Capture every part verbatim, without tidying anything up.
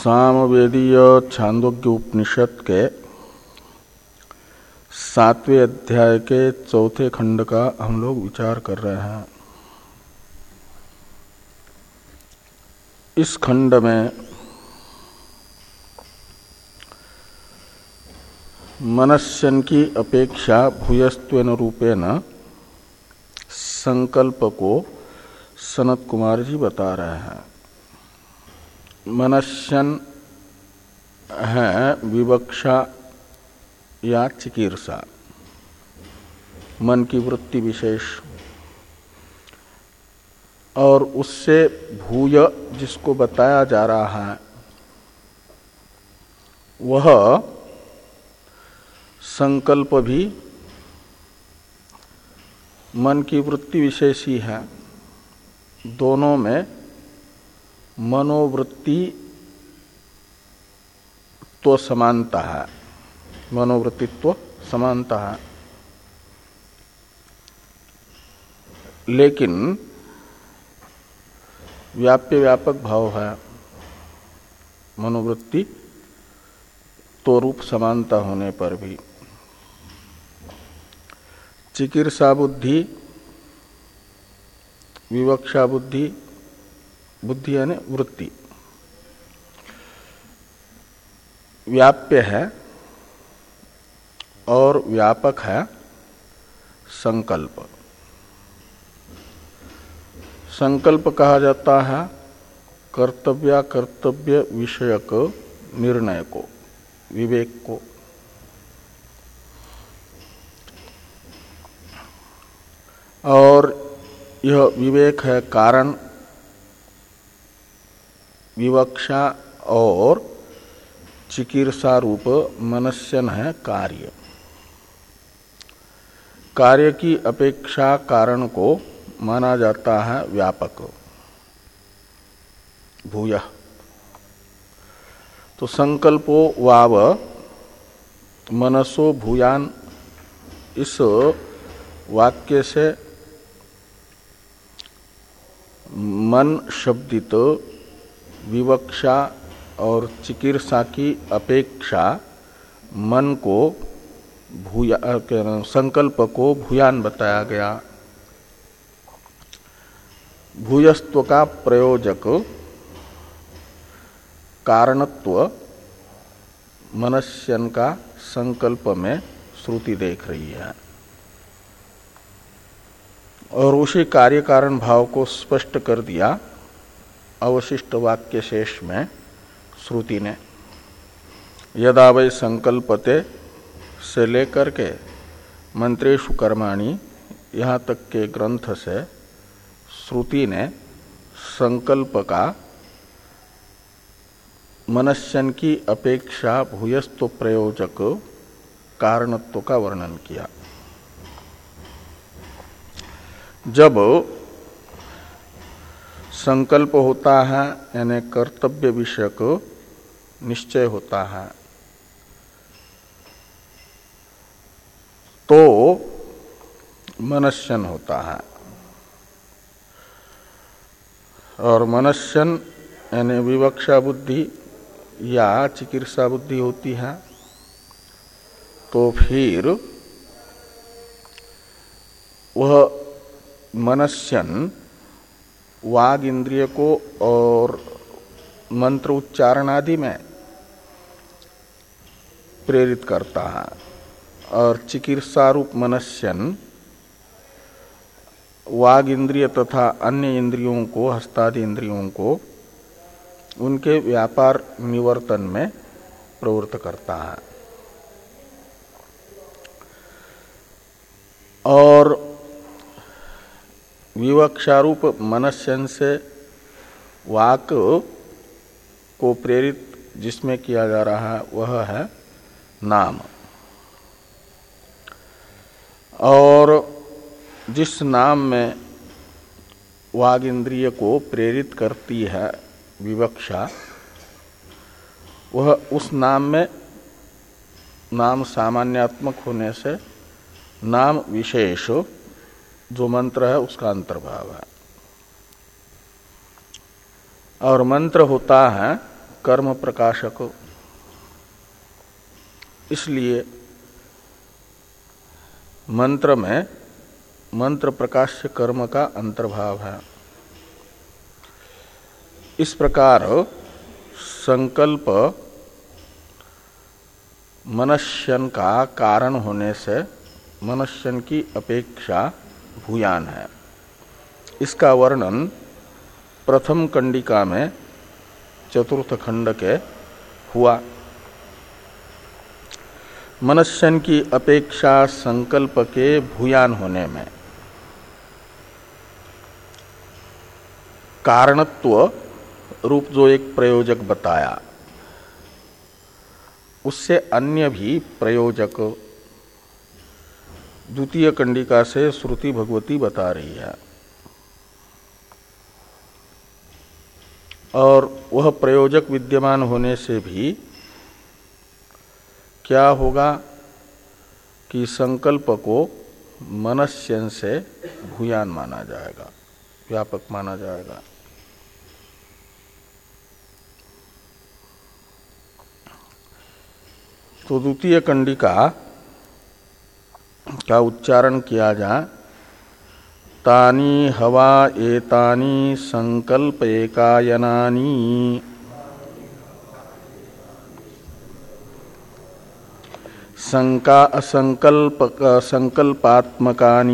सामवेदीय छांदोग्य उपनिषद के सातवें अध्याय के चौथे खंड का हम लोग विचार कर रहे हैं। इस खंड में मनस्यन की अपेक्षा भूयस्त्वेन रूपेण संकल्प को सनत कुमार जी बता रहे हैं। मनस्यन है विवक्षा या चिकीर्षा, मन की वृत्ति विशेष, और उससे भूय जिसको बताया जा रहा है वह संकल्प भी मन की वृत्ति विशेष ही है। दोनों में मनोवृत्ति तो समानता है, मनोवृत्तित्व समानता है, लेकिन व्याप्य व्यापक भाव है। मनोवृत्ति तो रूप समानता होने पर भी चिकीर्षा बुद्धि, विवक्षा बुद्धि, बुद्धि यानी वृत्ति व्याप्य है और व्यापक है संकल्प। संकल्प कहा जाता है कर्तव्य कर्तव्य विषयक निर्णय को, विवेक को। और यह विवेक है कारण, विवक्षा और चिकीर्षा रूप मनस्यन है कार्य। कार्य की अपेक्षा कारण को माना जाता है व्यापक, भूयः। तो संकल्पो वाव मनसो भूयान, इस वाक्य से मन शब्दित विवक्षा और चिकीर्षा की अपेक्षा मन को भूया, संकल्प को भूयान बताया गया। भूयस्त्व का प्रयोजक कारणत्व मनस्यन का संकल्प में श्रुति देख रही है, और उसी कार्य कारण भाव को स्पष्ट कर दिया अवशिष्ट वाक्य शेष में श्रुति ने। यदा वै संकल्पते से लेकर के मंत्रेषु कर्माणि यहाँ तक के ग्रंथ से श्रुति ने संकल्प का मनस्यन की अपेक्षा भूयस्त्व प्रयोजक कारणत्व का वर्णन किया। जब संकल्प होता है यानी कर्तव्य विषयक निश्चय होता है, तो मनस्यन होता है। और मनस्यन यानी विवक्षा बुद्धि या चिकीर्षा बुद्धि होती है, तो फिर वह मनस्यन वाग इंद्रिय को और मंत्र उच्चारण आदि में प्रेरित करता है, और चिकीर्षा रूप मनस्यन वाग इंद्रिय तथा अन्य इंद्रियों को, हस्तादि इंद्रियों को उनके व्यापार निवर्तन में प्रवृत्त करता है। और विवक्षारूप मनस्यन से वाक को प्रेरित जिसमें किया जा रहा है वह है नाम। और जिस नाम में वाग इंद्रिय को प्रेरित करती है विवक्षा, वह उस नाम में नाम सामान्यात्मक होने से नाम विशेष जो मंत्र है उसका अंतर्भाव है। और मंत्र होता है कर्म प्रकाशक, इसलिए मंत्र में मंत्र प्रकाश्य कर्म का अंतर्भाव है। इस प्रकार संकल्प मनश्यन का कारण होने से मनश्यन की अपेक्षा भूयान है। इसका वर्णन प्रथम कंडिका में चतुर्थ खंड के हुआ। मनश्यन की अपेक्षा संकल्प के भूयान होने में कारणत्व रूप जो एक प्रयोजक बताया, उससे अन्य भी प्रयोजक द्वितीय कंडिका से श्रुति भगवती बता रही है। और वह प्रयोजक विद्यमान होने से भी क्या होगा कि संकल्प को मनश्यन से भूयान माना जाएगा, व्यापक माना जाएगा। तो द्वितीय कंडिका का उच्चारण किया जाए, तानी हवा एतानी संकल्प एकायनानी संका असंकल्प संकल्पात्मकानि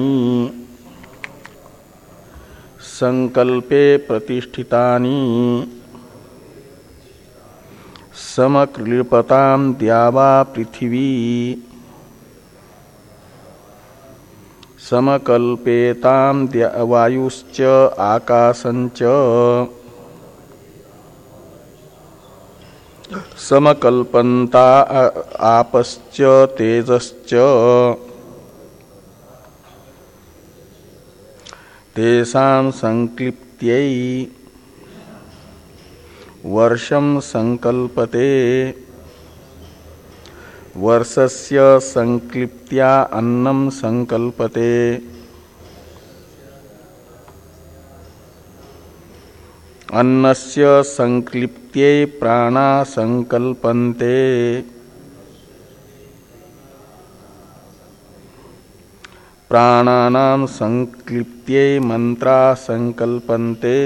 संकल्पे प्रतिष्ठितानि समक्लिपतां द्यावा पृथिवी समकल्पेतां वायुश्च आकाशञ्च समकल्पन्ता आपश्च तेजश्च तेषां संक्लिप्त्यै वर्षं संकल्पते वर्षस्य संक्लिप्त्या अन्नं संकल्पते अन्नस्य संक्लिप्त्यै प्राणा संकल्पन्ते प्राणानां संक्लिप्त्यै मंत्रा संकल्पन्ते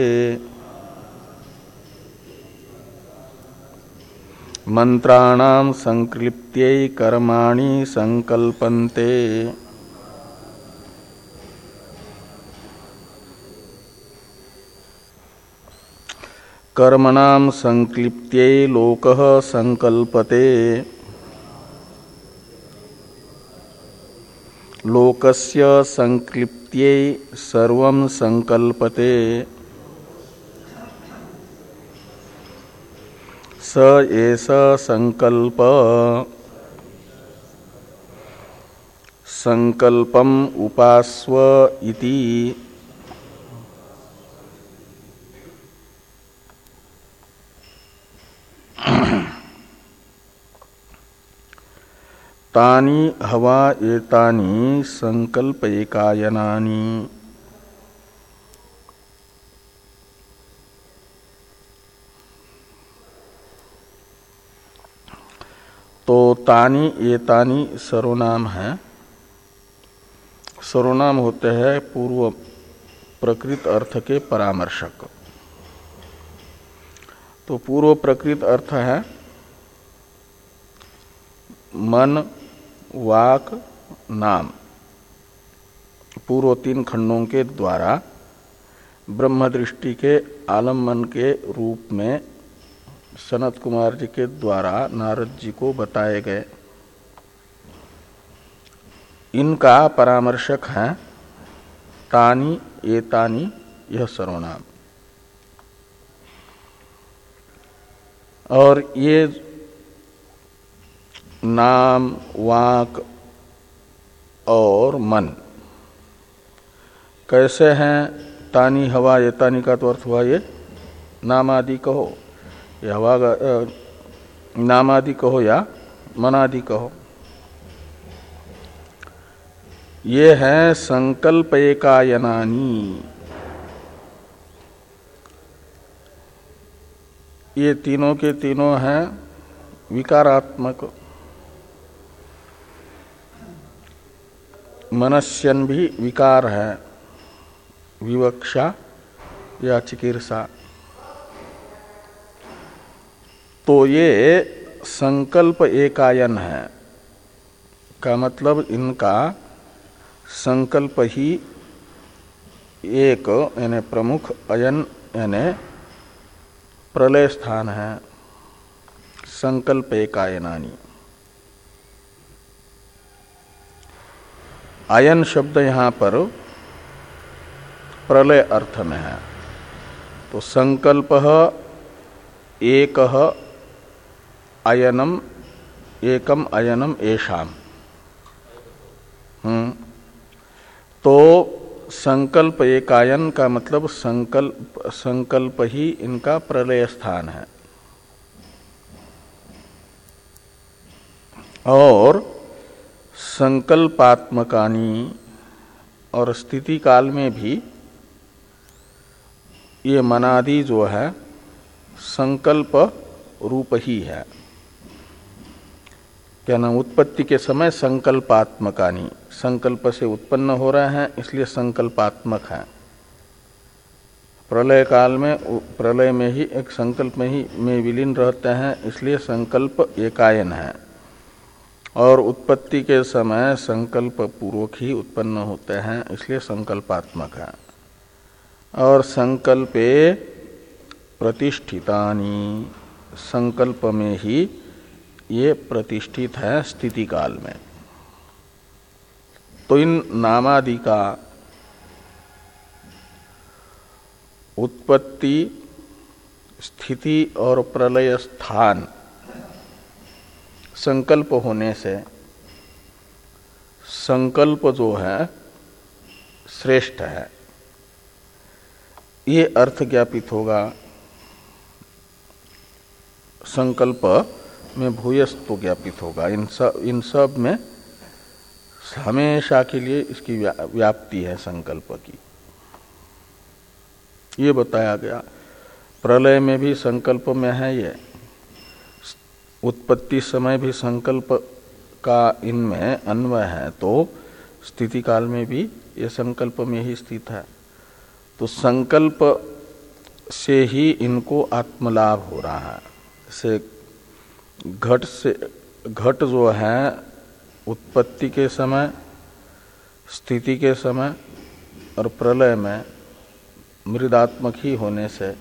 मंत्राणां संक्लिप्त्यै कर्माणि संकल्पन्ते कर्मणां संक्लिप्त्यै लोकः संकल्पते लोकस्य संक्लिप्त्यै सर्वं संकल्पते स एष संकल्प संकल्पम उपास्व इति तानी हवा एतानी संकल्प एकायनानि। तो तानी एतानी सर्वनाम है। सर्वनाम होते हैं पूर्व प्रकृत अर्थ के परामर्शक। तो पूर्व प्रकृत अर्थ है मन, वाक, नाम। पूर्व तीन खंडों के द्वारा ब्रह्म दृष्टि के आलम्बन के रूप में सनत कुमार जी के द्वारा नारद जी को बताए गए। इनका परामर्शक है तानी एतानी यह सर्वनाम। और ये नाम, वाक और मन कैसे हैं? तानी हवा एतानी का तो अर्थ हुआ ये नाम आदि कहो या हवा नाम आदि कहो या मन आदि कहो। ये है संकल्प एकायनानी। ये तीनों के तीनों हैं विकारात्मक। मनस्यन भी विकार है, विवक्षा या चिकीर्षा। तो ये संकल्प एकायन है का मतलब इनका संकल्प ही एक यानी प्रमुख अयन यानी प्रलय स्थान है। संकल्प एकायनानी। अयन शब्द यहाँ पर प्रलय अर्थ में है। तो संकल्प एक अयनम एकम अयनम एषाम। हम्म तो संकल्प एकायन का मतलब संकल्प संकल्प ही इनका प्रलय स्थान है। और संकल्पात्मकानी, और स्थिति काल में भी ये मनादि जो है संकल्प रूप ही है। क्या नाम, उत्पत्ति के समय संकल्पात्मकानी, संकल्प से उत्पन्न हो रहे हैं इसलिए संकल्पात्मक है। प्रलय काल में प्रलय में ही एक संकल्प में ही में विलीन रहते हैं इसलिए संकल्प एकायन है। और उत्पत्ति के समय संकल्प पूर्वक ही उत्पन्न होते हैं इसलिए संकल्पात्मक है। और संकल्पे प्रतिष्ठितानि, संकल्प में ही ये प्रतिष्ठित है स्थिति काल में। तो इन नामादि का उत्पत्ति, स्थिति और प्रलय स्थान संकल्प होने से संकल्प जो है श्रेष्ठ है, ये अर्थ ज्ञापित होगा। संकल्प में भूयस्त ज्ञापित होगा। इन सब इन सब में हमेशा के लिए इसकी व्याप्ति है संकल्प की, ये बताया गया। प्रलय में भी संकल्प में है ये, उत्पत्ति समय भी संकल्प का इनमें अन्वय है, तो स्थिति काल में भी ये संकल्प में ही स्थित है। तो संकल्प से ही इनको आत्मलाभ हो रहा है। से घट से घट जो है उत्पत्ति के समय, स्थिति के समय और प्रलय में मृदात्मक ही होने से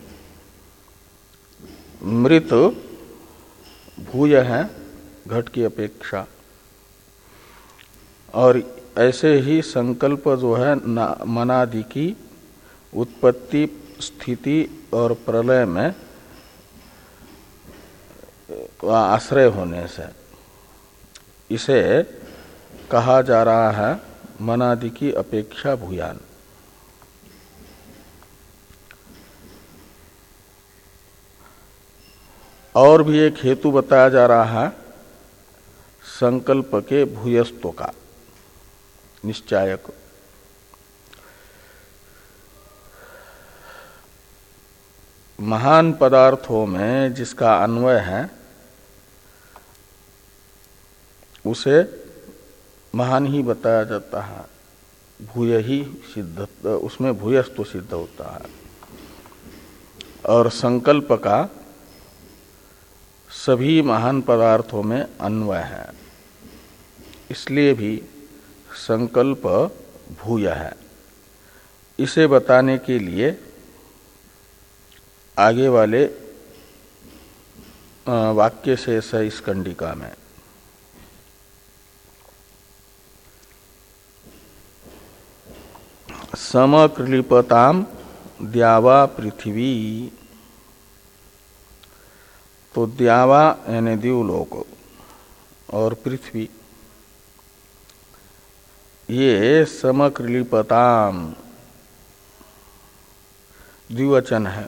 मृत भूय है घट की अपेक्षा। और ऐसे ही संकल्प जो है मनादि की उत्पत्ति, स्थिति और प्रलय में आश्रय होने से इसे कहा जा रहा है मनादि की अपेक्षा भूयान। और भी एक हेतु बताया जा रहा है संकल्प के भूयस्तों का निश्चायक। महान पदार्थों में जिसका अन्वय है उसे महान ही बताया जाता है, भूय ही सिद्ध, उसमें भूयस्तु सिद्ध होता है। और संकल्प का सभी महान पदार्थों में अन्वय है, इसलिए भी संकल्प भूय है। इसे बताने के लिए आगे वाले वाक्य शेष है इस कंडिका में। समक्लिपताम द्यावा पृथ्वी। तो द्यावा यानी द्युलोक और पृथ्वी, ये समक्लिपताम द्विवचन है।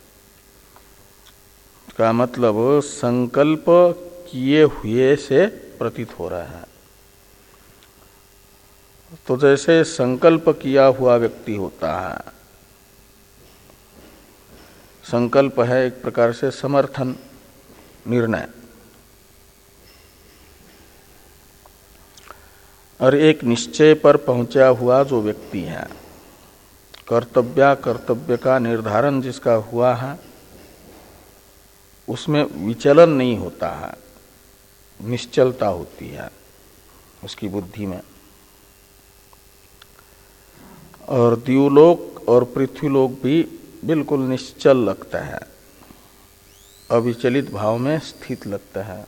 का मतलब संकल्प किए हुए से प्रतीत हो रहा है। तो जैसे संकल्प किया हुआ व्यक्ति होता है संकल्प है एक प्रकार से समर्थन, निर्णय। और एक निश्चय पर पहुंचा हुआ जो व्यक्ति है, कर्तव्य कर्तव्य का निर्धारण जिसका हुआ है, उसमें विचलन नहीं होता है, निश्चलता होती है उसकी बुद्धि में। और द्युलोक और पृथ्वीलोक भी बिल्कुल निश्चल लगता है, अविचलित भाव में स्थित लगता है।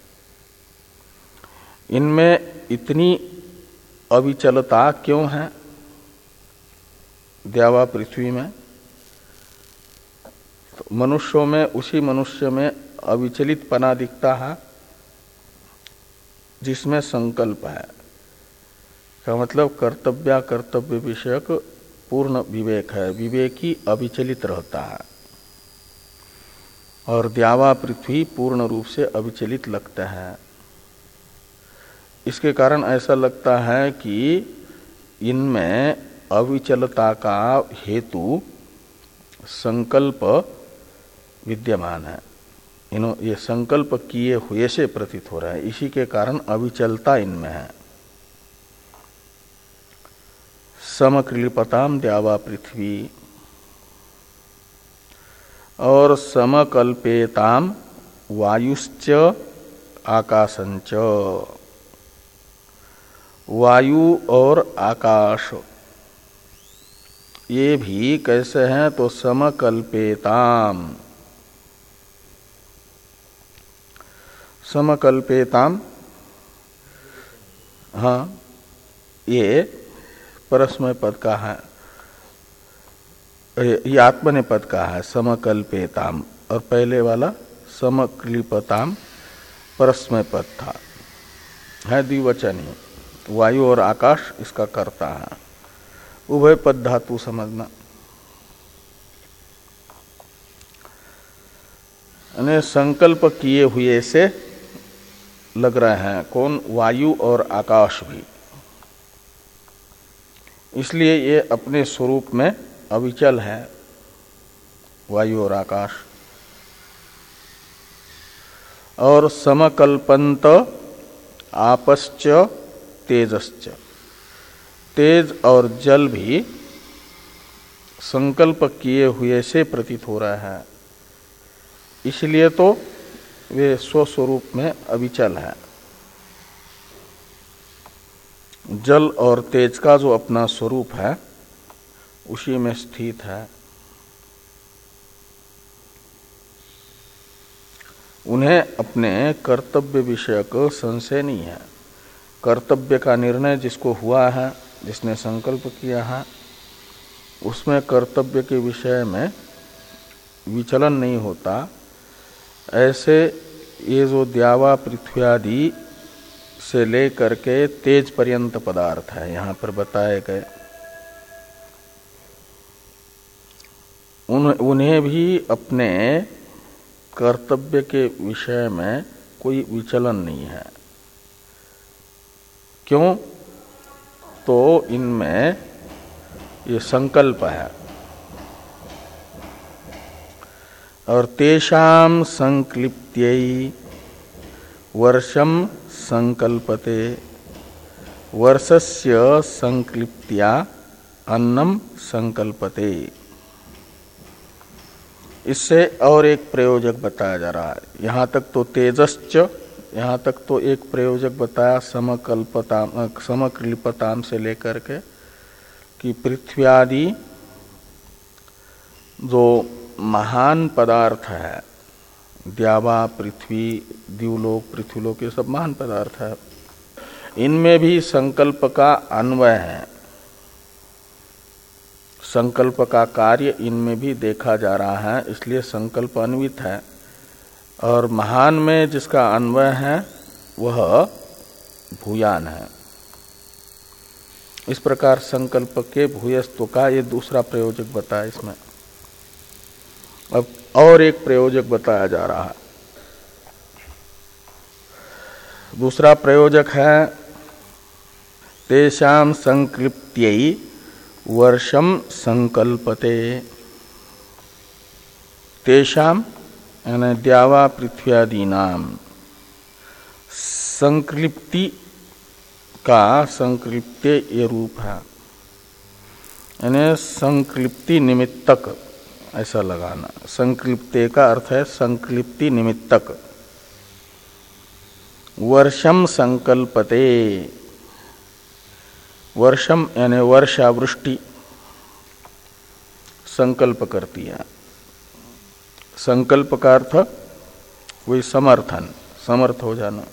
इनमें इतनी अविचलता क्यों है द्यावा पृथ्वी में? तो मनुष्यों में, उसी मनुष्य में अविचलित पना दिखता है जिसमें संकल्प है। का मतलब कर्तव्य कर्तव्य विषयक पूर्ण विवेक है, विवेकी अविचलित रहता है। और द्यावा पृथ्वी पूर्ण रूप से अविचलित लगता है। इसके कारण ऐसा लगता है कि इनमें अविचलता का हेतु संकल्प विद्यमान है। इन्हों ये संकल्प किए हुए से प्रतीत हो रहा है, इसी के कारण अविचलता इनमें है। समक्लिपताम द्यावा पृथ्वी और समकल्पेताम वायुश्च आकाशंच। वायु और आकाश ये भी कैसे हैं? तो समकल्पेताम, समकल्पेताम, हाँ, ये परस्मय पद का है, ये आत्मनेपद का है समकल्पेताम, और पहले वाला समक्लिपताम परस्मय पद था, है द्विवचनी। वायु और आकाश इसका कर्ता है। उभय पद धातु समझना। यानी संकल्प किए हुए से लग रहे हैं कौन? वायु और आकाश भी। इसलिए ये अपने स्वरूप में अविचल है, वायु और आकाश। और समकल्पंत आपश्च तेजश्च, तेज और जल भी संकल्प किए हुए से प्रतीत हो रहा है। इसलिए तो वे स्वस्वरूप में अविचल है। जल और तेज का जो अपना स्वरूप है उसी में स्थित है। उन्हें अपने कर्तव्य विषयक संशय नहीं है। कर्तव्य का निर्णय जिसको हुआ है, जिसने संकल्प किया है, उसमें कर्तव्य के विषय में विचलन नहीं होता। ऐसे ये जो द्यावा पृथ्वी आदि से लेकर के तेज पर्यंत पदार्थ है यहाँ पर बताए गए, उन, उन्हें भी अपने कर्तव्य के विषय में कोई विचलन नहीं है। क्यों? तो इनमें ये संकल्प है। और तेषाम संक्लिप्त्यै वर्षम संकल्पते, वर्षस्य संक्लिप्त्या अन्नम संकल्पते। इससे और एक प्रयोजक बताया जा रहा है। यहाँ तक तो तेजश्च, यहाँ तक तो एक प्रयोजक बताया समकल्पताम, समक्लिपताम से लेकर के कि पृथ्वी आदि जो महान पदार्थ है, द्यावा पृथ्वी, द्युलोक, पृथ्वीलोक, ये सब महान पदार्थ है। इनमें भी संकल्प का अन्वय है, संकल्प का कार्य इनमें भी देखा जा रहा है, इसलिए संकल्प अन्वित है। और महान में जिसका अन्वय है वह भूयान है। इस प्रकार संकल्प के भूयस्त्व का ये दूसरा प्रयोजक बताया इसमें। अब और एक प्रयोजक बताया जा रहा है। दूसरा प्रयोजक है तेषाम संक्लिप्त्यै वर्षम संकल्पते। तेषाम यानी द्यावा पृथ्व्यादीनाम संक्लिप्ति का संक्लिप्ते ये रूप है, यानी संक्लिप्ति निमित्तक ऐसा लगाना। संक्लिप्ते का अर्थ है संक्लिप्ति निमित्तक। वर्षम संकल्पते, वर्षम यानी वर्षा वृष्टि संकल्प करती है। संकल्प का अर्थ वही समर्थन, समर्थ हो जाना।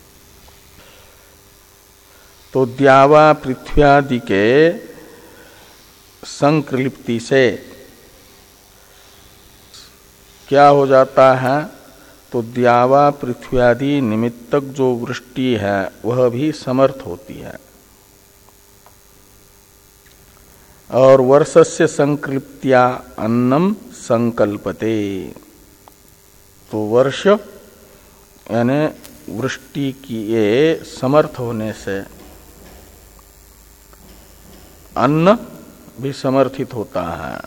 तो द्यावा पृथ्व्यादि के संक्लिप्ति से क्या हो जाता है, तो द्यावा पृथ्व्यादि निमित्तक जो वृष्टि है वह भी समर्थ होती है। और वर्षस्य संक्लिप्त्या अन्नम संकल्पते, तो वर्ष यानी वृष्टि की ये समर्थ होने से अन्न भी समर्थित होता है।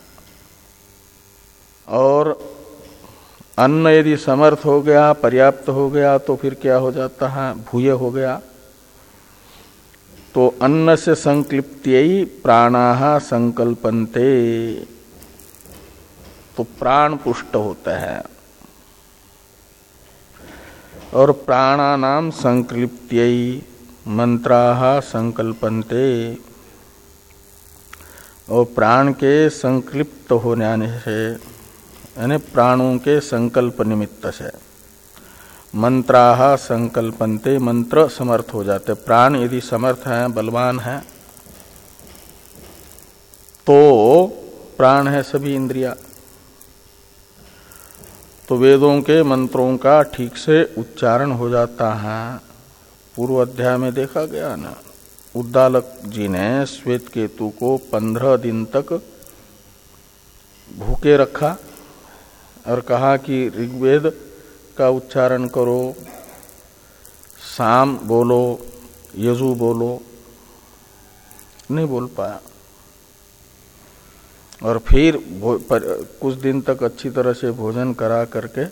और अन्न यदि समर्थ हो गया, पर्याप्त हो गया, तो फिर क्या हो जाता है, भूय हो गया। तो अन्न से संक्लिप्त्यै प्राणाः संकल्पन्ते, तो प्राण पुष्ट होता है। और प्राणानाम संक्लिप्त्यै मंत्राः संकल्पन्ते, और प्राण के संक्लिप्त होने से यानी प्राणों के संकल्प निमित्त से मंत्राः संकल्पन्ते, मंत्र समर्थ हो जाते। प्राण यदि समर्थ है, बलवान है, तो प्राण है सभी इंद्रिया, तो वेदों के मंत्रों का ठीक से उच्चारण हो जाता है। पूर्व अध्याय में देखा गया ना, उद्दालक जी ने श्वेत केतु को पंद्रह दिन तक भूखे रखा और कहा कि ऋग्वेद का उच्चारण करो, साम बोलो, यजु बोलो, नहीं बोल पाया। और फिर कुछ दिन तक अच्छी तरह से भोजन करा करके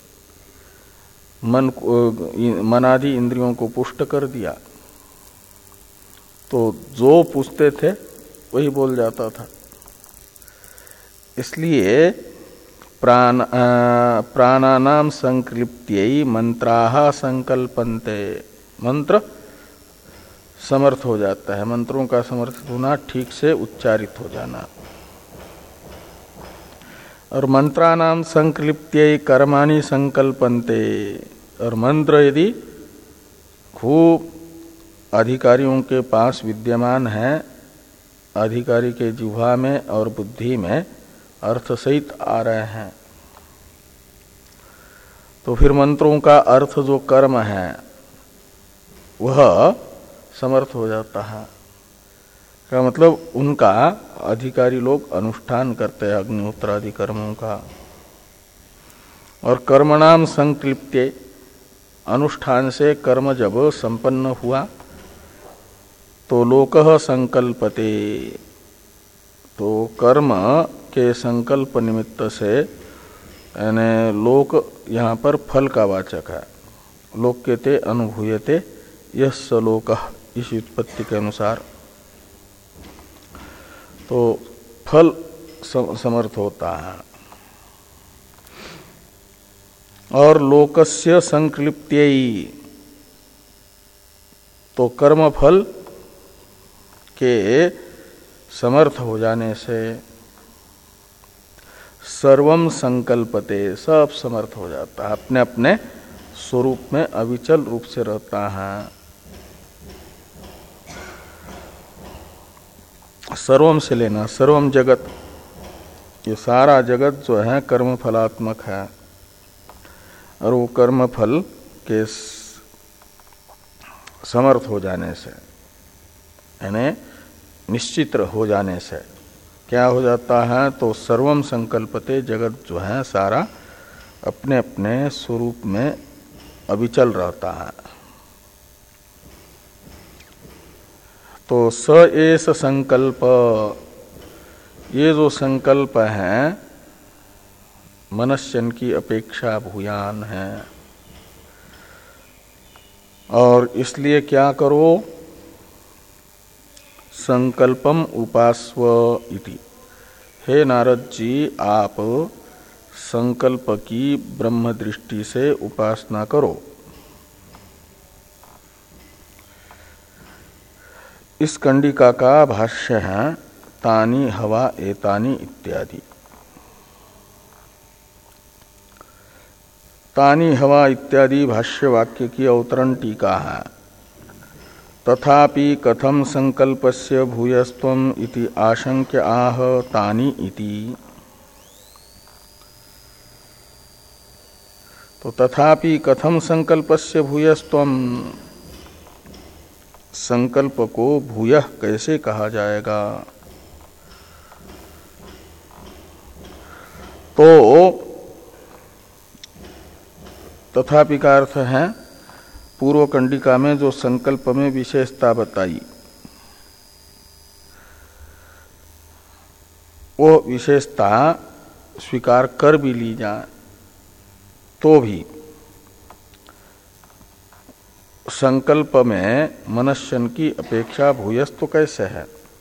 मन मनादि इंद्रियों को पुष्ट कर दिया, तो जो पूछते थे वही बोल जाता था। इसलिए प्राण प्राणानाम संक्लिप्त्यै मंत्राः संकल्पन्ते, मंत्र समर्थ हो जाता है। मंत्रों का समर्थित होना, ठीक से उच्चारित हो जाना। और मंत्रानाम संक्लिप्त्यै कर्माणि संकल्पन्ते, और मंत्र यदि खूब अधिकारियों के पास विद्यमान है, अधिकारी के जिह्वा में और बुद्धि में अर्थ सहित आ रहे हैं, तो फिर मंत्रों का अर्थ जो कर्म है वह समर्थ हो जाता है। का मतलब उनका अधिकारी लोग अनुष्ठान करते हैं अग्निहोत्र आदि कर्मों का। और कर्मणाम संक्लिप्त्यै, अनुष्ठान से कर्म जब संपन्न हुआ तो लोकः संकल्पते, तो कर्म के संकल्प निमित्त से, यानी लोक यहाँ पर फल का वाचक है। लोक्यते अनुभूयते यस्य लोकः, इस उत्पत्ति के अनुसार तो फल समर्थ होता है। और लोकस्य संक्लिप्त्यै, तो कर्म फल के समर्थ हो जाने से सर्वम संकल्पते, सब समर्थ हो जाता है, अपने अपने स्वरूप में अविचल रूप से रहता है। सर्वम से लेना, सर्वम जगत, ये सारा जगत जो है कर्म फलात्मक है। और वो कर्म फल के समर्थ हो जाने से, यानी निश्चित हो जाने से क्या हो जाता है, तो सर्वम संकल्पते, जगत जो है सारा अपने अपने स्वरूप में अविचल रहता है। तो स एष संकल्प, ये जो संकल्प है मनस्यन की अपेक्षा भूयान है। और इसलिए क्या करो, संकल्पम उपास्व इति। हे नारद जी, आप संकल्प की ब्रह्म दृष्टि से उपासना करो। इस कंडिका का भाष्य है तानी हवा एतानी इत्यादि। तानी हवा इत्यादि भाष्य वाक्य की अवतरण टीका है। तथापि कथम संकल्पस्य भूयस्त्वम इति आशंक्य आह तानि इति। तो तथापि कथम संकल्पस्य भूयस्त्वम, संकल्प को भूयः कैसे कहा जाएगा। तो तथापि का अर्थ है पूर्व कंडिका में जो संकल्प में विशेषता बताई, वो विशेषता स्वीकार कर भी ली जाए तो भी संकल्प में मनस्यन की अपेक्षा भूयस्त तो कैसे है।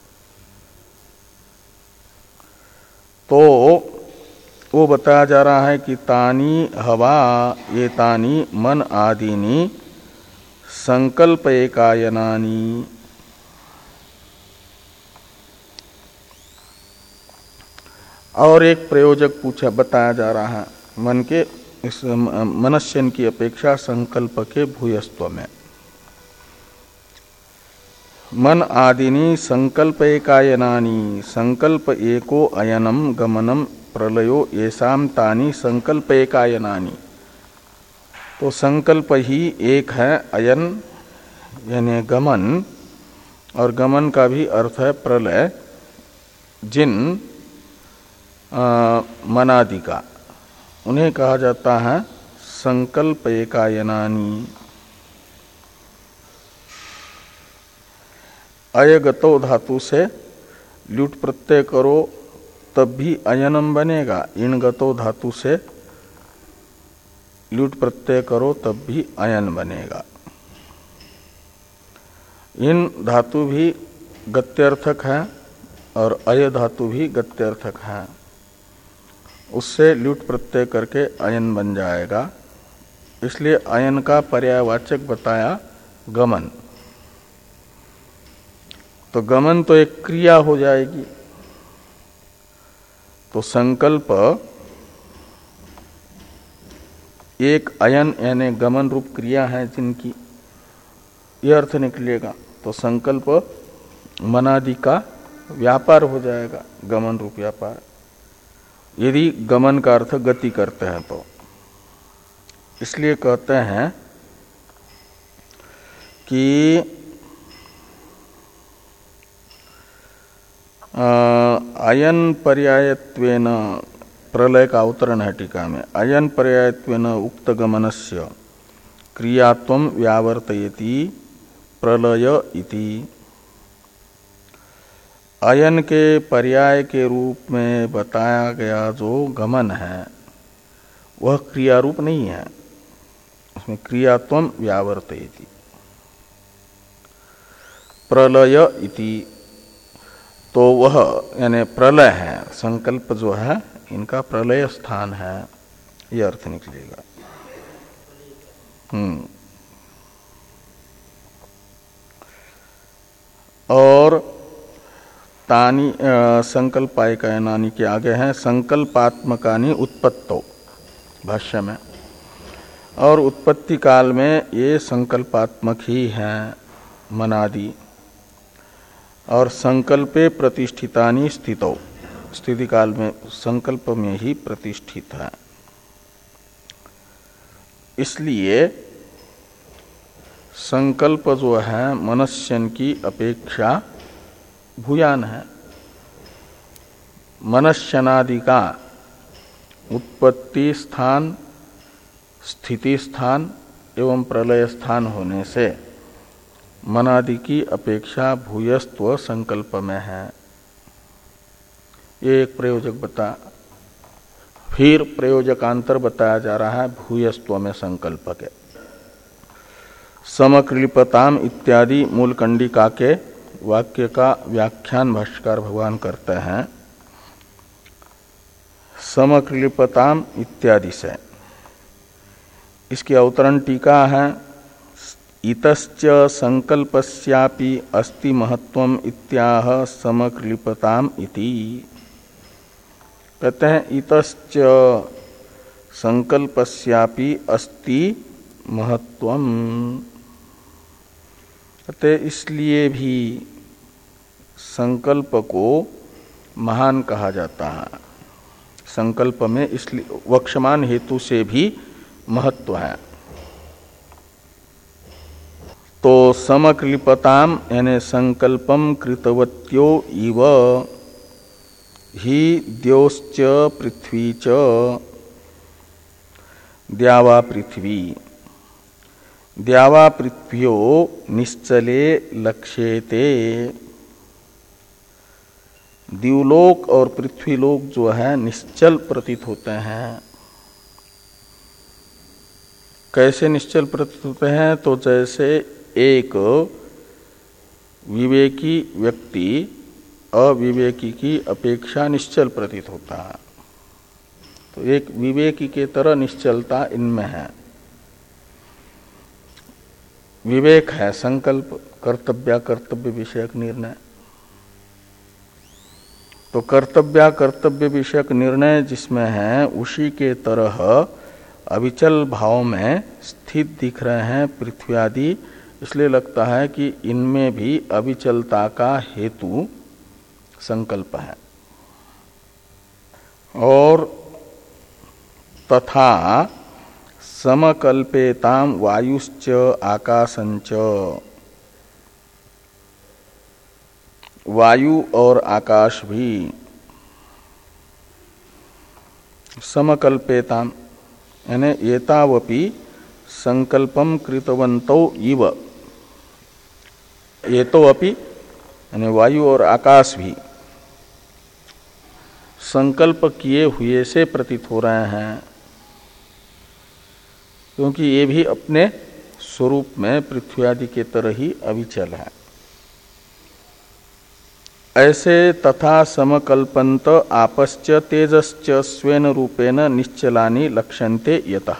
तो वो बताया जा रहा है कि तानी हवा ये तानी मन आदिनी संकल्प एकायनानी। और एक प्रयोजक पूछा बताया जा रहा है मन के इस मनस्यन की अपेक्षा संकल्प के भूयस्त्व में। मन आदिनी संकल्प एकायनानी, संकल्प एको अयनम गमनम प्रलयो येषाम तानि संकल्प एकायनानी। तो संकल्प ही एक है अयन यानी गमन, और गमन का भी अर्थ है प्रलय, जिन आ, मनादि का उन्हें कहा जाता है संकल्प एकायनानी। अयगतो धातु से ल्युट प्रत्यय करो तब भी अयनम बनेगा, इणगतो धातु से ल्युट प्रत्यय करो तब भी अयन बनेगा। इन धातु भी गत्यर्थक है और अय धातु भी गत्यर्थक है, उससे ल्युट प्रत्यय करके अयन बन जाएगा। इसलिए अयन का पर्यायवाचक बताया गमन। तो गमन तो एक क्रिया हो जाएगी। तो संकल्प एक अयन यानी गमन रूप क्रिया है जिनकी, यह अर्थ निकलेगा। तो संकल्प मनादि का व्यापार हो जाएगा, गमन रूप व्यापार, यदि गमन का अर्थ गति करते हैं तो। इसलिए कहते हैं कि अयन पर्यायत्वेन, प्रलय का अवतरण है टीका में, अयन पर्यायत्वेन उक्त गमनस्य क्रियात्वं व्यावर्तयति प्रलय इति। अयन के पर्याय के रूप में बताया गया जो गमन है वह क्रिया रूप नहीं है, उसमें क्रियात्वं व्यावर्तयति प्रलय इति। तो वह यानी प्रलय है, संकल्प जो है इनका प्रलय स्थान है, यह अर्थ निकलेगा। हम्म और तानी संकल्पायकायनानि के आगे हैं संकल्पात्मकानि उत्पत्तो भाष्य में। और उत्पत्ति काल में ये संकल्पात्मक ही हैं मनादि, और संकल्पे प्रतिष्ठितानि स्थितौ, स्थिति काल में संकल्प में ही प्रतिष्ठित है। इसलिए संकल्प जो है मनस्यन की अपेक्षा भूयान है। मनस्यनादि का उत्पत्ति स्थान, स्थिति स्थान एवं प्रलय स्थान होने से मनादि की अपेक्षा भूयस्त्व संकल्प में है। ये एक प्रयोजक बता। फिर प्रयोजकांतर बताया जा रहा है भूयस्त्व में संकल्प के। समक्लिपताम इत्यादि मूल कंडिका के वाक्य का व्याख्यान भाष्यकार भगवान करते हैं समक्लिपताम इत्यादि से। इसकी अवतरण टीका है इतश्च संकल्पस्यापि अस्ति महत्वम इत्याह समक्लिपताम इति। कहते हैं इतश्च संकल्पस्यापि अस्ति महत्वम, कहते इसलिए भी संकल्प को महान कहा जाता है। संकल्प में इसलिए वक्षमान हेतु से भी महत्व है। तो समक्लिपताम यानी संकल्पम कृतवत्यो इव ही द्योश्च पृथ्वी च द्यावा पृथ्वी द्यावा पृथ्व्यो निश्चले लक्ष्येते। द्युलोक और पृथ्वीलोक जो है निश्चल प्रतीत होते हैं। कैसे निश्चल प्रतीत होते हैं? तो जैसे एक विवेकी व्यक्ति अविवेकी की अपेक्षा निश्चल प्रतीत होता है, तो एक विवेकी के तरह निश्चलता इनमें है। विवेक है संकल्प, कर्तव्य कर्तव्य विषयक निर्णय। तो कर्तव्य कर्तव्य विषयक निर्णय जिसमें है उसी के तरह अविचल भाव में स्थित दिख रहे हैं पृथ्वी आदि। इसलिए लगता है कि इनमें भी अविचलता का हेतु संकल्प है। और तथा समकल्पेताम वायुश्च आकाशंच, वायु और आकाश भी समकल्पेताम यानी एतावपि संकल्पम कृतवन्तौ इव, ये तो अपि यानी वायु और आकाश भी संकल्प किए हुए से प्रतीत हो रहे हैं, क्योंकि ये भी अपने स्वरूप में पृथ्वी आदि के तरह ही अविचल है। ऐसे तथा समकल्पंत आपश्च तेजश्च स्वेन रूपेण निश्चलानि लक्ष्यन्ते यतः,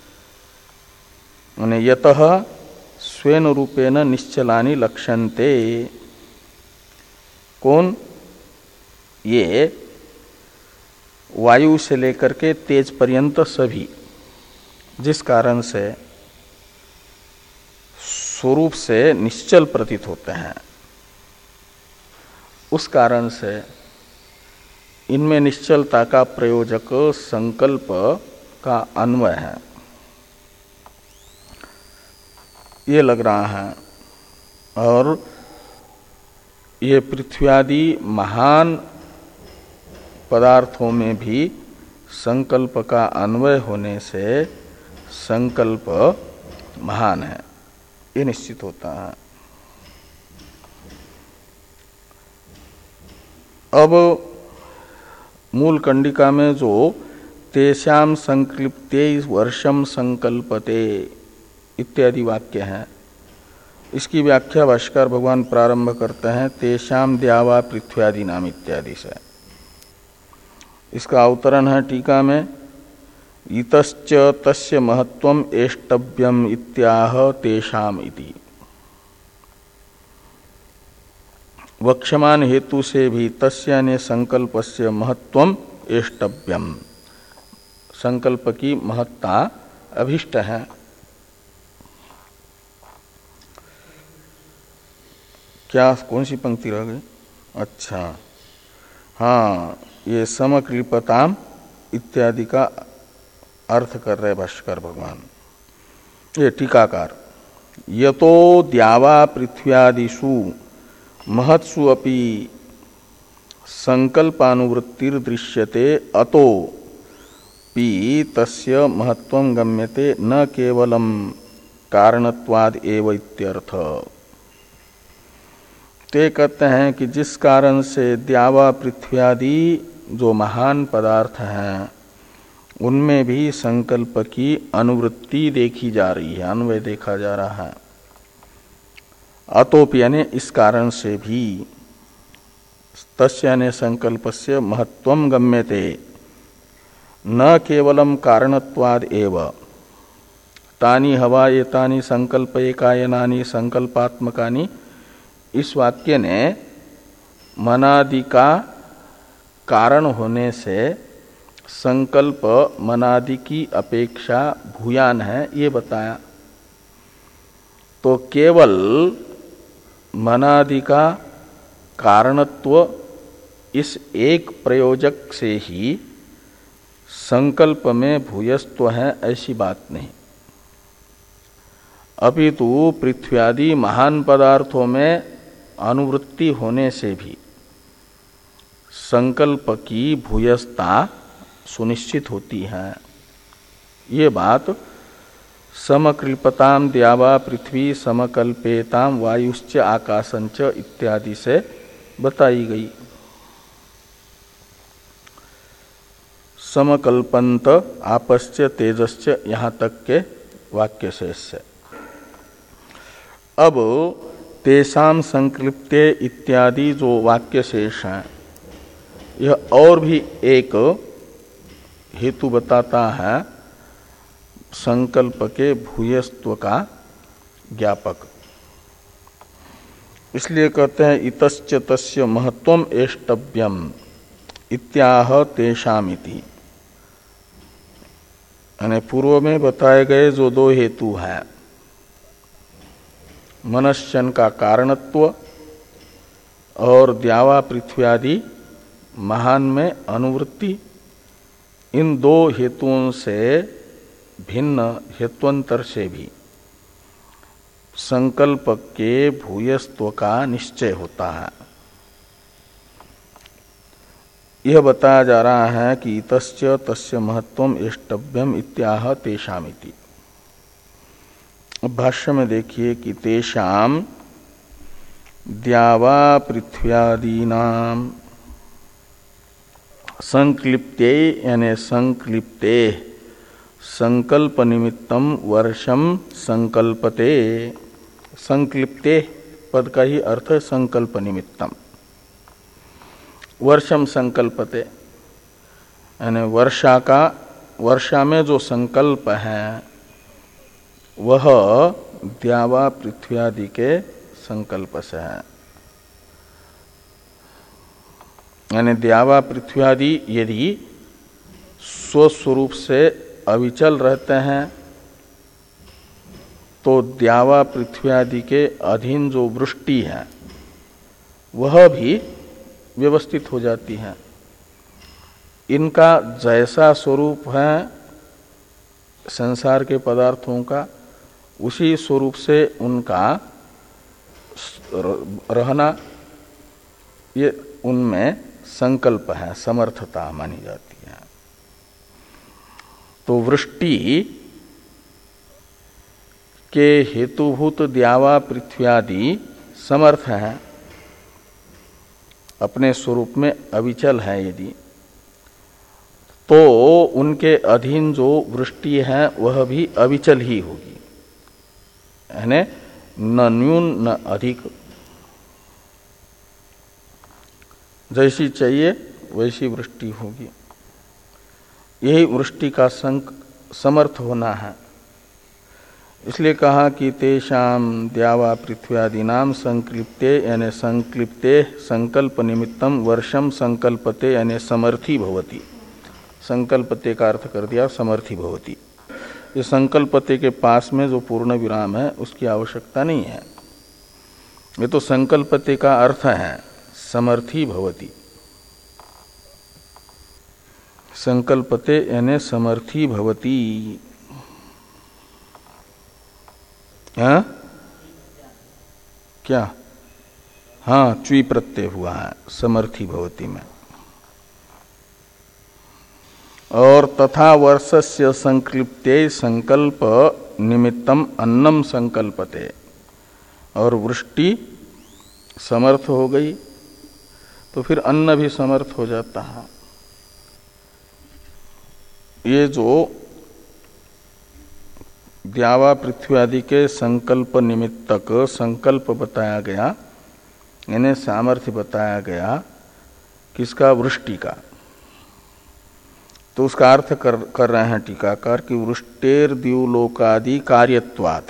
माने यतः स्वेन रूपेण निश्चलानि लक्ष्यन्ते। कौन? ये वायु से लेकर के तेज पर्यंत सभी जिस कारण से स्वरूप से निश्चल प्रतीत होते हैं, उस कारण से इनमें निश्चलता का प्रयोजक संकल्प का अन्वय है, ये लग रहा है। और ये पृथ्वी आदि महान पदार्थों में भी संकल्प का अन्वय होने से संकल्प महान है, ये निश्चित होता है। अब मूल कंडिका में जो तेषाम संक्लिप्ते वर्षम संकल्पते इत्यादि वाक्य हैं, इसकी व्याख्या भाष्यकार भगवान प्रारंभ करते हैं तेषाम द्यावा पृथ्व्यादि नाम इत्यादि से। इसका अवतरण है टीका में इतश्च तस्य महत्वम एष्टव्यम इत्याह तेषाम इति। वक्षमान हेतु से भी तस्य ने संकल्पस्य महत्वम एष्टव्यम, संकल्प की महत्ता अभिष्ट है। क्या कौन सी पंक्ति रह गई? अच्छा हाँ, ये समक्लिपताम इत्यादि का अर्थ कर रहे भाष्यकार भगवान। ये टीकाकार यतो द्यावा पृथ्व्यादिषु महत्सु अपि संकल्पानुवृत्तिर दृश्यते अतो पि तस्य महत्वं गम्यते न केवलम कारणत्वाद एव इत्यर्थ। ते कहते हैं कि जिस कारण से द्यावा पृथ्व्यादि जो महान पदार्थ हैं उनमें भी संकल्प की अनुवृत्ति देखी जा रही है, अन्वय देखा जा रहा है। अतोपि यानी इस कारण से भी तस्य यानी संकल्पस्य महत्वम गम्यते न केवलम कारणत्वाद एव तानि हवा एतानि संकल्प एकायनानि संकल्पात्मकानि। इस वाक्य ने मनादि का कारण होने से संकल्प मनादि की अपेक्षा भूयान है ये बताया। तो केवल मनादि का कारणत्व इस एक प्रयोजक से ही संकल्प में भूयस्त्व है ऐसी बात नहीं, अपितु पृथ्व्यादि महान पदार्थों में अनुवृत्ति होने से भी संकल्प की भूयस्ता सुनिश्चित होती है। ये बात समकल्पताम द्यावा पृथ्वी समकल्पेताम वायुश्च आकाशंच इत्यादि से बताई गई। समकल्पंत आपश्च तेजश्च यहाँ तक के वाक्य शेष से। अब तेषाम संक्लिप्ते इत्यादि जो वाक्य शेष हैं, यह और भी एक हेतु बताता है संकल्प के भूयस्त्व का ज्ञापक। इसलिए कहते हैं इतश्च तस्य महत्वम एष्टव्यम इत्याह तेषामिति। यानी पूर्व में बताए गए जो दो हेतु हैं, मनश्चन का कारणत्व और द्यावा पृथ्व्यादि महान में अनुवृत्ति, इन दो हेतुओं से भिन्न हेत्वंतर से भी संकल्प के भूयस्त्व का निश्चय होता है। यह बताया जा रहा है कि तस्य तस्य महत्वम एष्टव्यम इत्याह तेषामिति। अब भाष्य में देखिए कि तेषाम द्यावा पृथ्व्यादीनाम संक्लिप्ते यानी संक्लिप्ते संकल्प निमित्तम वर्षम संकल्पते। संक्लिप्ते पद का ही अर्थ है संकल्प निमित्तम। वर्षम संकल्पते यानी वर्षा का, वर्षा में जो संकल्प है वह द्यावा पृथ्व्यादि के संकल्प से है। यानी द्यावा पृथ्व्यादि यदि स्वस्वरूप से अविचल रहते हैं तो द्यावा पृथ्व्यादि के अधीन जो वृष्टि है वह भी व्यवस्थित हो जाती है। इनका जैसा स्वरूप है संसार के पदार्थों का, उसी स्वरूप से उनका रहना ये उनमें संकल्प है, समर्थता मानी जाती है। तो वृष्टि के हेतुभूत द्यावा पृथ्व्यादि समर्थ है, अपने स्वरूप में अविचल है। यदि तो उनके अधीन जो वृष्टि है वह भी अविचल ही होगी, यानी न न्यून न अधिक, जैसी चाहिए वैसी वृष्टि होगी। यही वृष्टि का संक समर्थ होना है। इसलिए कहा कि तेषाम द्यावा पृथ्व्यादीनाम संक्लिप्ते यानी संक्लिप्ते संकल्प निमित्तम वर्षम संकल्पते यानी समर्थी भवति। संकल्पते का अर्थ कर दिया समर्थी भवति। ये संकल्पते के पास में जो पूर्ण विराम है उसकी आवश्यकता नहीं है। ये तो संकल्पते का अर्थ है समर्थी भवति। संकल्पते यानी समर्थी भवति। हाँ क्या? हाँ, च्वी प्रत्यय हुआ है समर्थी भवति में। और तथा वर्षस्य संक्लिप्ते संकल्प निमित्तम अन्नम संकल्पते, और वृष्टि समर्थ हो गई तो फिर अन्न भी समर्थ हो जाता है। ये जो द्यावा पृथ्वी आदि के संकल्प निमित्तक संकल्प बताया गया, यानी सामर्थ्य बताया गया किसका? वृष्टि का। तो उसका अर्थ कर, कर रहे हैं टीकाकार कि वृष्टेर द्युलोकादि कार्यत्वात्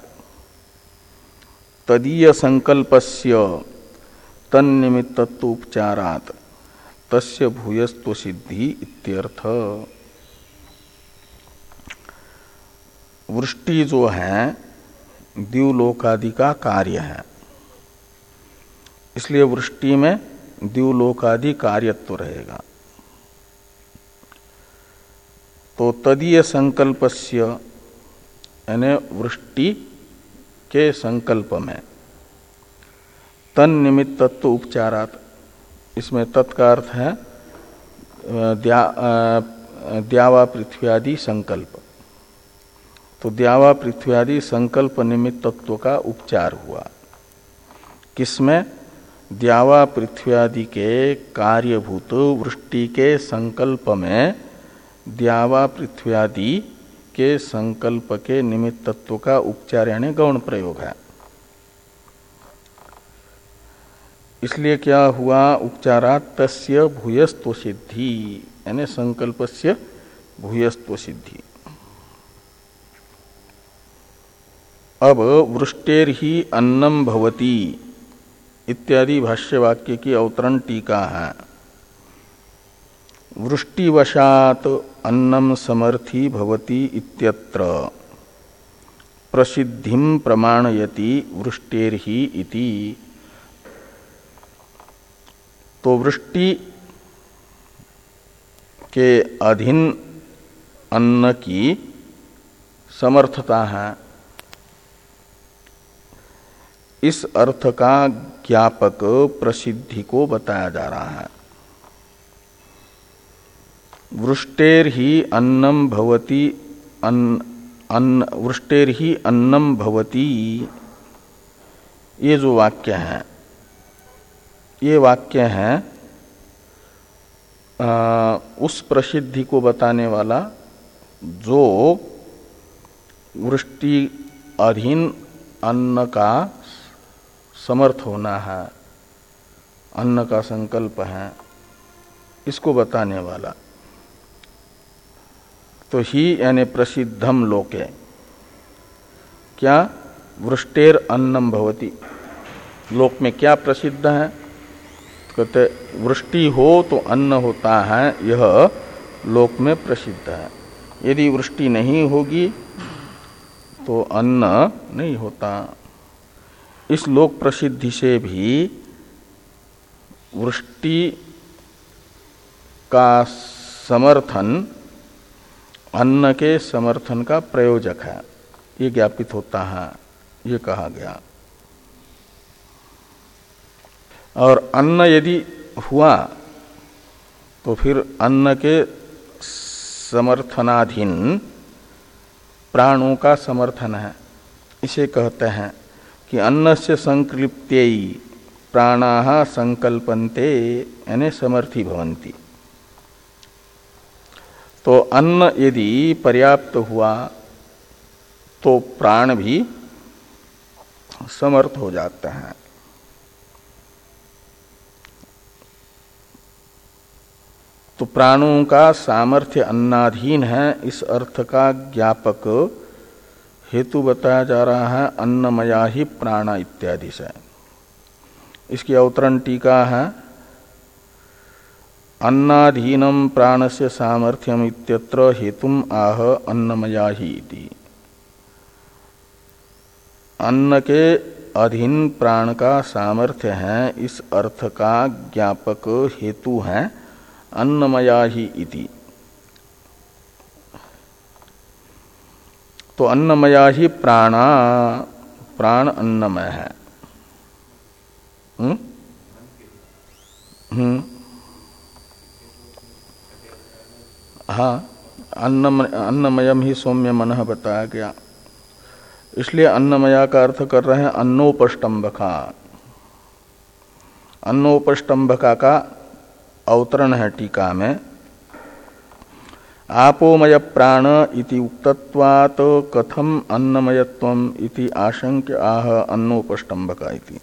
तदीय संकल्पस्य तन्निमित्तत्व उपचारात् तस्य भूयस्त्व सिद्धि इत्यर्थ। वृष्टि जो है द्युलोकादि का कार्य है, इसलिए वृष्टि में द्युलोकादि कार्यत्व रहेगा। तो तदीय संकल्पस्य यानी वृष्टि के संकल्प में तन निमित्तत्व उपचारात, इसमें तत्का अर्थ है द्या, द्यावा पृथ्वी आदि संकल्प। तो द्यावा पृथ्वी आदि संकल्प निमित्तत्व का उपचार हुआ किसमें? द्यावा पृथ्वी आदि के कार्यभूत वृष्टि के संकल्प में द्यावा पृथ्वी आदि के संकल्प के निमित्तत्व का उपचार यानी गौण प्रयोग है। इसलिए क्या हुआ? उपचारात् तस्य भूयस्त्व सिद्धि, यानी संकल्पस्य भूयस्त्व सिद्धि। अब वृष्टेर ही अन्नम भवति इत्यादि भाष्यवाक्य की अवतरण टीका है। वृष्टिवशात अन्नम समर्थी भवति इत्यत्र प्रसिद्धिम प्रमाणयति वृष्टेर ही इति। तो वृष्टि के अधीन अन्न की समर्थता है, इस अर्थ का ज्ञापक प्रसिद्धि को बताया जा रहा है। वृष्टेर ही अन्नम भवति अन्न, अन्न वृष्टेर ही अन्नम भवति, ये जो वाक्य है ये वाक्य है आ, उस प्रसिद्धि को बताने वाला जो वृष्टि अधीन अन्न का समर्थ होना है, अन्न का संकल्प है, इसको बताने वाला। तो ही यानी प्रसिद्धम लोके, क्या? वृष्टेर अन्नम भवति, लोक में क्या प्रसिद्ध है? कहते वृष्टि हो तो अन्न होता है, यह लोक में प्रसिद्ध है। यदि वृष्टि नहीं होगी तो अन्न नहीं होता। इस लोक प्रसिद्धि से भी वृष्टि का समर्थन अन्न के समर्थन का प्रयोजक है, ये ज्ञापित होता है, ये कहा गया। और अन्न यदि हुआ तो फिर अन्न के समर्थनाधीन प्राणों का समर्थन है। इसे कहते हैं कि अन्नस्य संक्लिप्त्यै प्राणाः संकल्पन्ते यानी समर्थी भवन्ति। तो अन्न यदि पर्याप्त हुआ तो प्राण भी समर्थ हो जाते हैं। तो प्राणों का सामर्थ्य अन्नाधीन है, इस अर्थ का ज्ञापक हेतु बताया जा रहा है अन्नमया ही प्राण इत्यादि से। इसकी अवतरण टीका है अन्नाधीनम प्राणस्य सामर्थ्यम इत्यत्र हेतुम आह अन्नमया ही इति। अन्न के अधीन प्राण का सामर्थ्य है, इस अर्थ का ज्ञापक हेतु है अन्नमया ही इति। तो अन्नमया ही प्राणा, प्राण अन्नमय है। हम्म हम्म हाँ, अन्नम अन्नमयम ही सौम्य मनः बताया गया। इसलिए अन्नमया का अर्थ कर रहे हैं अन्नोपष्टम्भका। अन्नोपष्टम्भका का अवतरण है टीका में आपोमय प्राण इति उक्तत्वात् कथम अन्नमयत्वम इति आशंक्य आह अन्नोपष्टंभका इति।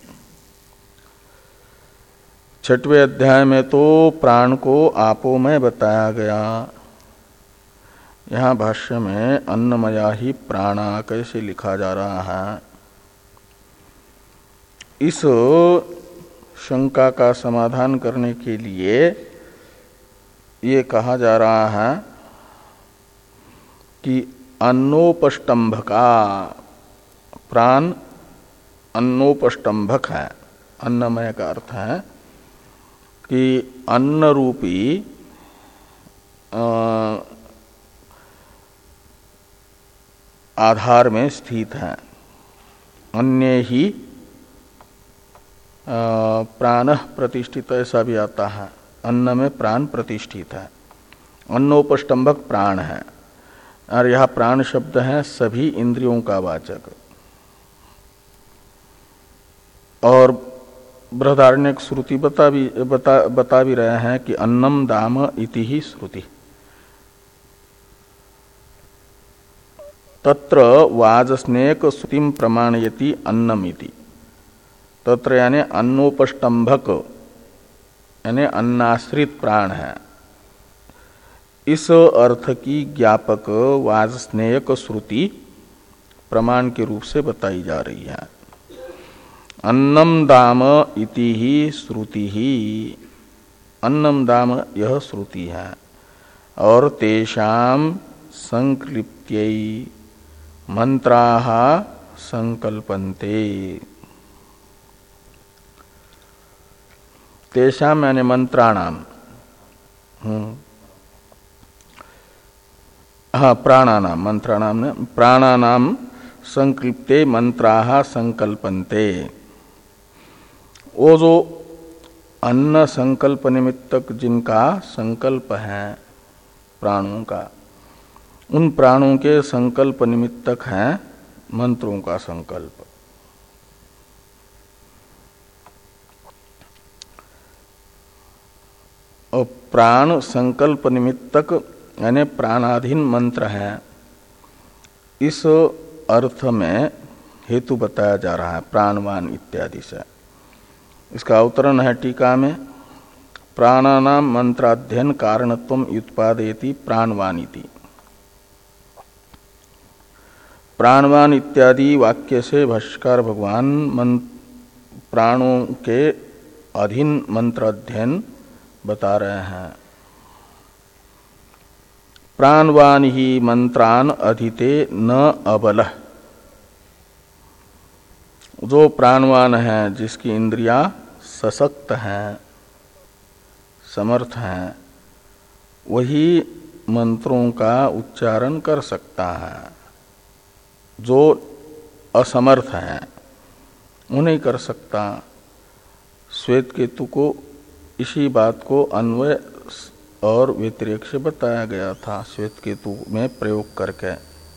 छठवें अध्याय में तो प्राण को आपोमय बताया गया, यहाँ भाष्य में अन्नमया ही प्राणा कैसे लिखा जा रहा है। इस शंका का समाधान करने के लिए ये कहा जा रहा है कि अन्नोपष्टंभका, प्राण अन्नोपष्टंभक है। अन्नमय का अर्थ है कि अन्न रूपी आधार में स्थित है। अन्य ही प्राण प्रतिष्ठित, ऐसा भी आता है। अन्न में प्राण प्रतिष्ठित है, अन्नोपष्टंभक प्राण है। और यह प्राण शब्द है सभी इंद्रियों का वाचक। और बृहदारण्यक श्रुति बता भी बता बता भी रहे हैं कि अन्नम दाम इति ही श्रुति। तत्र वाजस्नेक श्रुतिम प्रमाणयति अन्नमिति। तत्र यानी अन्नोपष्टंभक यानी अन्नाश्रित प्राण है। इस अर्थ की ज्ञापक वाजस्नेयक श्रुति प्रमाण के रूप से बताई जा रही है। अन्नम दाम इति ही श्रुति ही, अन्नम दाम यह श्रुति है। और तेषाम संक्लिप्त्यै मंत्राः संकल्पन्ते। तेषाम यानी मंत्राणाम, हम्म हाँ प्राणानाम, मंत्राणाम ने प्राणानाम संकल्पते मंत्राः संकल्पन्ते। वो जो अन्न संकल्प निमित्तक जिनका संकल्प है प्राणों का, उन प्राणों के संकल्प निमित्तक है मंत्रों का संकल्प। और प्राण संकल्प निमित्तक यानी प्राणाधीन मंत्र है। इस अर्थ में हेतु बताया जा रहा है प्राणवान इत्यादि से। इसका अवतरण है टीका में, प्राणानाम मंत्राध्ययन कारणत्वम उत्पादयति प्राणवानिति। प्राणवान इत्यादि वाक्य से भाष्यकार भगवान प्राणों के अधीन मंत्र अध्ययन बता रहे हैं। प्राणवान ही मंत्रान अधिते न अबल। जो प्राणवान है, जिसकी इंद्रियां सशक्त हैं, समर्थ हैं, वही मंत्रों का उच्चारण कर सकता है। जो असमर्थ है वो नहीं कर सकता। श्वेत केतु को इसी बात को अन्वय और व्यतिरेक से बताया गया था, श्वेत केतु में प्रयोग करके।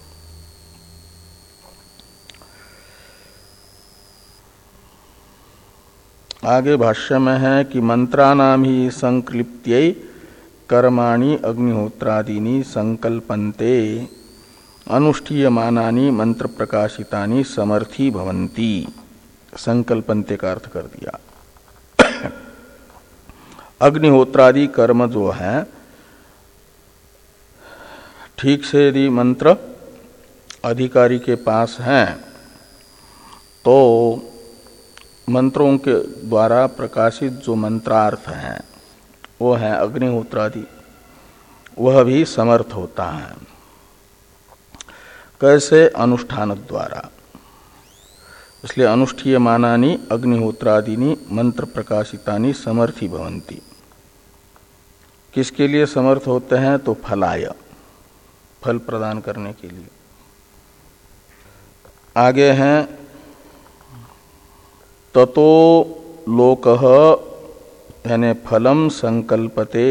आगे भाष्य में है कि मंत्राणाम ही संक्लिप्त्यै कर्माणि अग्निहोत्रादीनि संकल्पन्ते अनुष्ठीयमानानि मंत्र प्रकाशितानि समर्थी भवन्ति। संकल्पन्ते का अर्थ कर दिया। अग्निहोत्रादि कर्म जो है, ठीक से यदि मंत्र अधिकारी के पास हैं तो मंत्रों के द्वारा प्रकाशित जो मंत्रार्थ हैं वो है अग्निहोत्रादि, वह भी समर्थ होता है। कैसे? अनुष्ठान द्वारा। इसलिए अनुष्ठीयमानानि अग्निहोत्रादीनि मंत्र प्रकाशितानि समर्थी भवन्ति। किसके लिए समर्थ होते हैं? तो फलाय, फल प्रदान करने के लिए। आगे हैं ततो लोकः यानी फलम संकल्पते।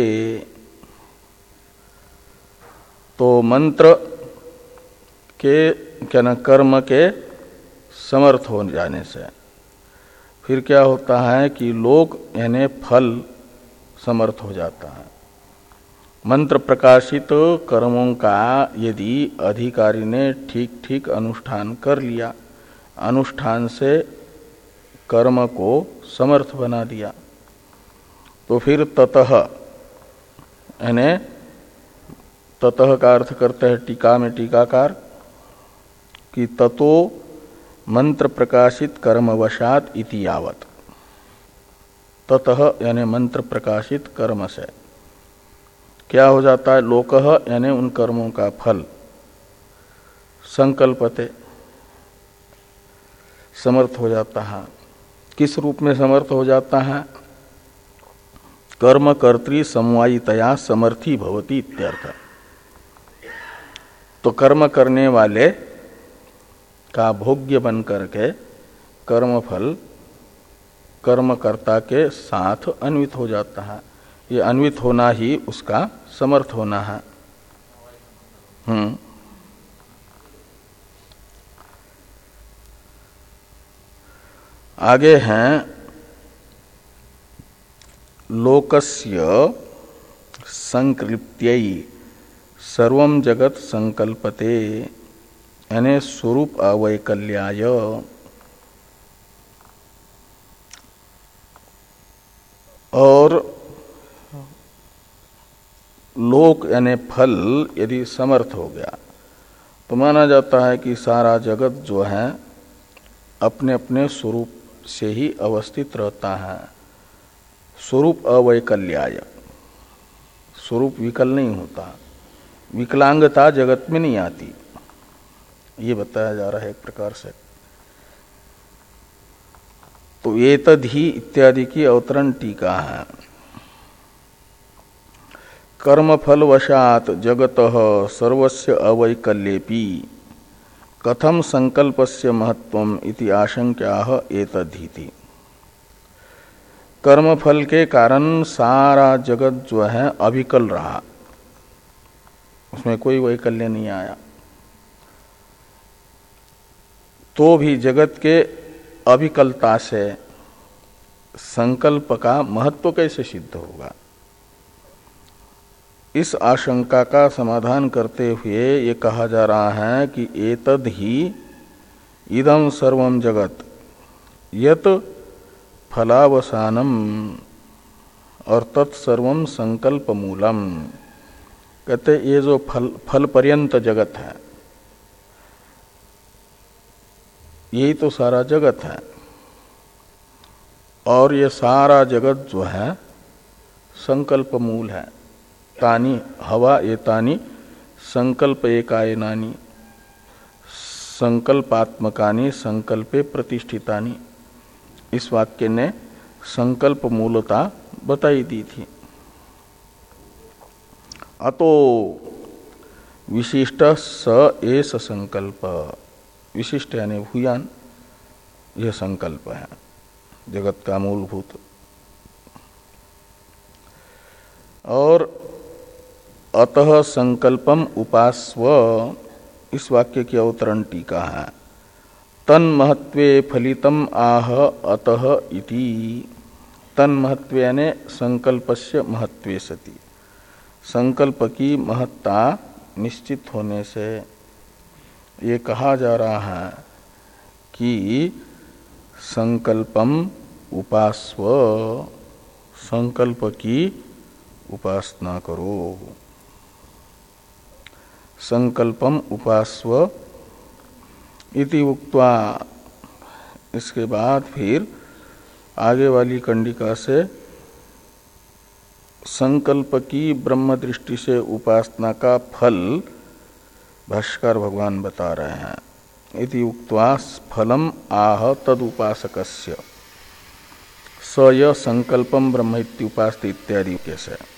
तो मंत्र के क्या न कर्म के समर्थ हो जाने से फिर क्या होता है कि लोक यानी फल समर्थ हो जाता है। मंत्र प्रकाशित कर्मों का यदि अधिकारी ने ठीक ठीक अनुष्ठान कर लिया, अनुष्ठान से कर्म को समर्थ बना दिया, तो फिर ततः, यानी ततः का अर्थ करते हैं टीका में टीकाकार कि ततो मंत्र प्रकाशित कर्मवशात इति यावत। ततः यानी मंत्र प्रकाशित कर्म से क्या हो जाता है? लोकः यानी उन कर्मों का फल, संकल्पते समर्थ हो जाता है। किस रूप में समर्थ हो जाता है? कर्म कर्तृ समवायितया समर्थी भवति इत्यर्थ। तो कर्म करने वाले का भोग्य बन करके कर्मफल कर्मकर्ता के साथ अन्वित हो जाता है। ये अन्वित होना ही उसका समर्थ होना है। हम्म आगे हैं लोकस्य संकृप्त्यै सर्वं जगत संकल्पते, यानी स्वरूप अवैकल्याय। और लोक यानी फल यदि समर्थ हो गया तो माना जाता है कि सारा जगत जो है अपने अपने स्वरूप से ही अवस्थित रहता है। स्वरूप अवैकल्याय, स्वरूप विकल नहीं होता, विकलांगता जगत में नहीं आती, ये बताया जा रहा है एक प्रकार से। तो एतद्हि इत्यादि की अवतरण टीका है। कर्मफलवशात जगतः सर्वस्य अवैकल्येपि कथम संकल्पस्य महत्वम इति आशंक्याः एतद्धिति। कर्मफल के कारण सारा जगत जो है अविकल रहा, उसमें कोई वैकल्य नहीं आया, तो भी जगत के अविकलता से संकल्प का महत्व कैसे सिद्ध होगा? इस आशंका का समाधान करते हुए ये कहा जा रहा है कि एतद् ही इदं सर्वं जगत यत फलावसानम और तत्सर्वं संकल्प मूलम। कहते ये जो फल फल पर्यंत जगत है, यही तो सारा जगत है। और ये सारा जगत जो है संकल्प मूल है। तानी हवा एतानी संकल्प एकायनानि संकल्पात्मकानि संकल्पे प्रतिष्ठितानि। इस वाक्य ने संकल्प मूलता बताई दी थी। अतो विशिष्ट स एस संकल्प, विशिष्ट यानी भूयान, यह संकल्प है जगत का मूलभूत। और अतः संकल्पम उपास्व, इस वाक्य की अवतरण टीका है। तन महत्वे फलितम आह अतः इति। तन महत्व यानी संकल्पस्य महत्वे सति, संकल्प की महत्ता निश्चित होने से ये कहा जा रहा है कि संकल्पम उपास्व, संकल्प की उपासना करो। संकल्पम उपास्व इति उक्त्वा, इसके बाद फिर आगे वाली कंडिका से संकल्प की ब्रह्म दृष्टि से उपासना का फल भाष्यकार भगवान बता रहे हैं। इति उक्त्वा फलम आह तदुपासकस्य स य संकल्पम ब्रह्म इत्युपास्ते इत्यादि कैसे।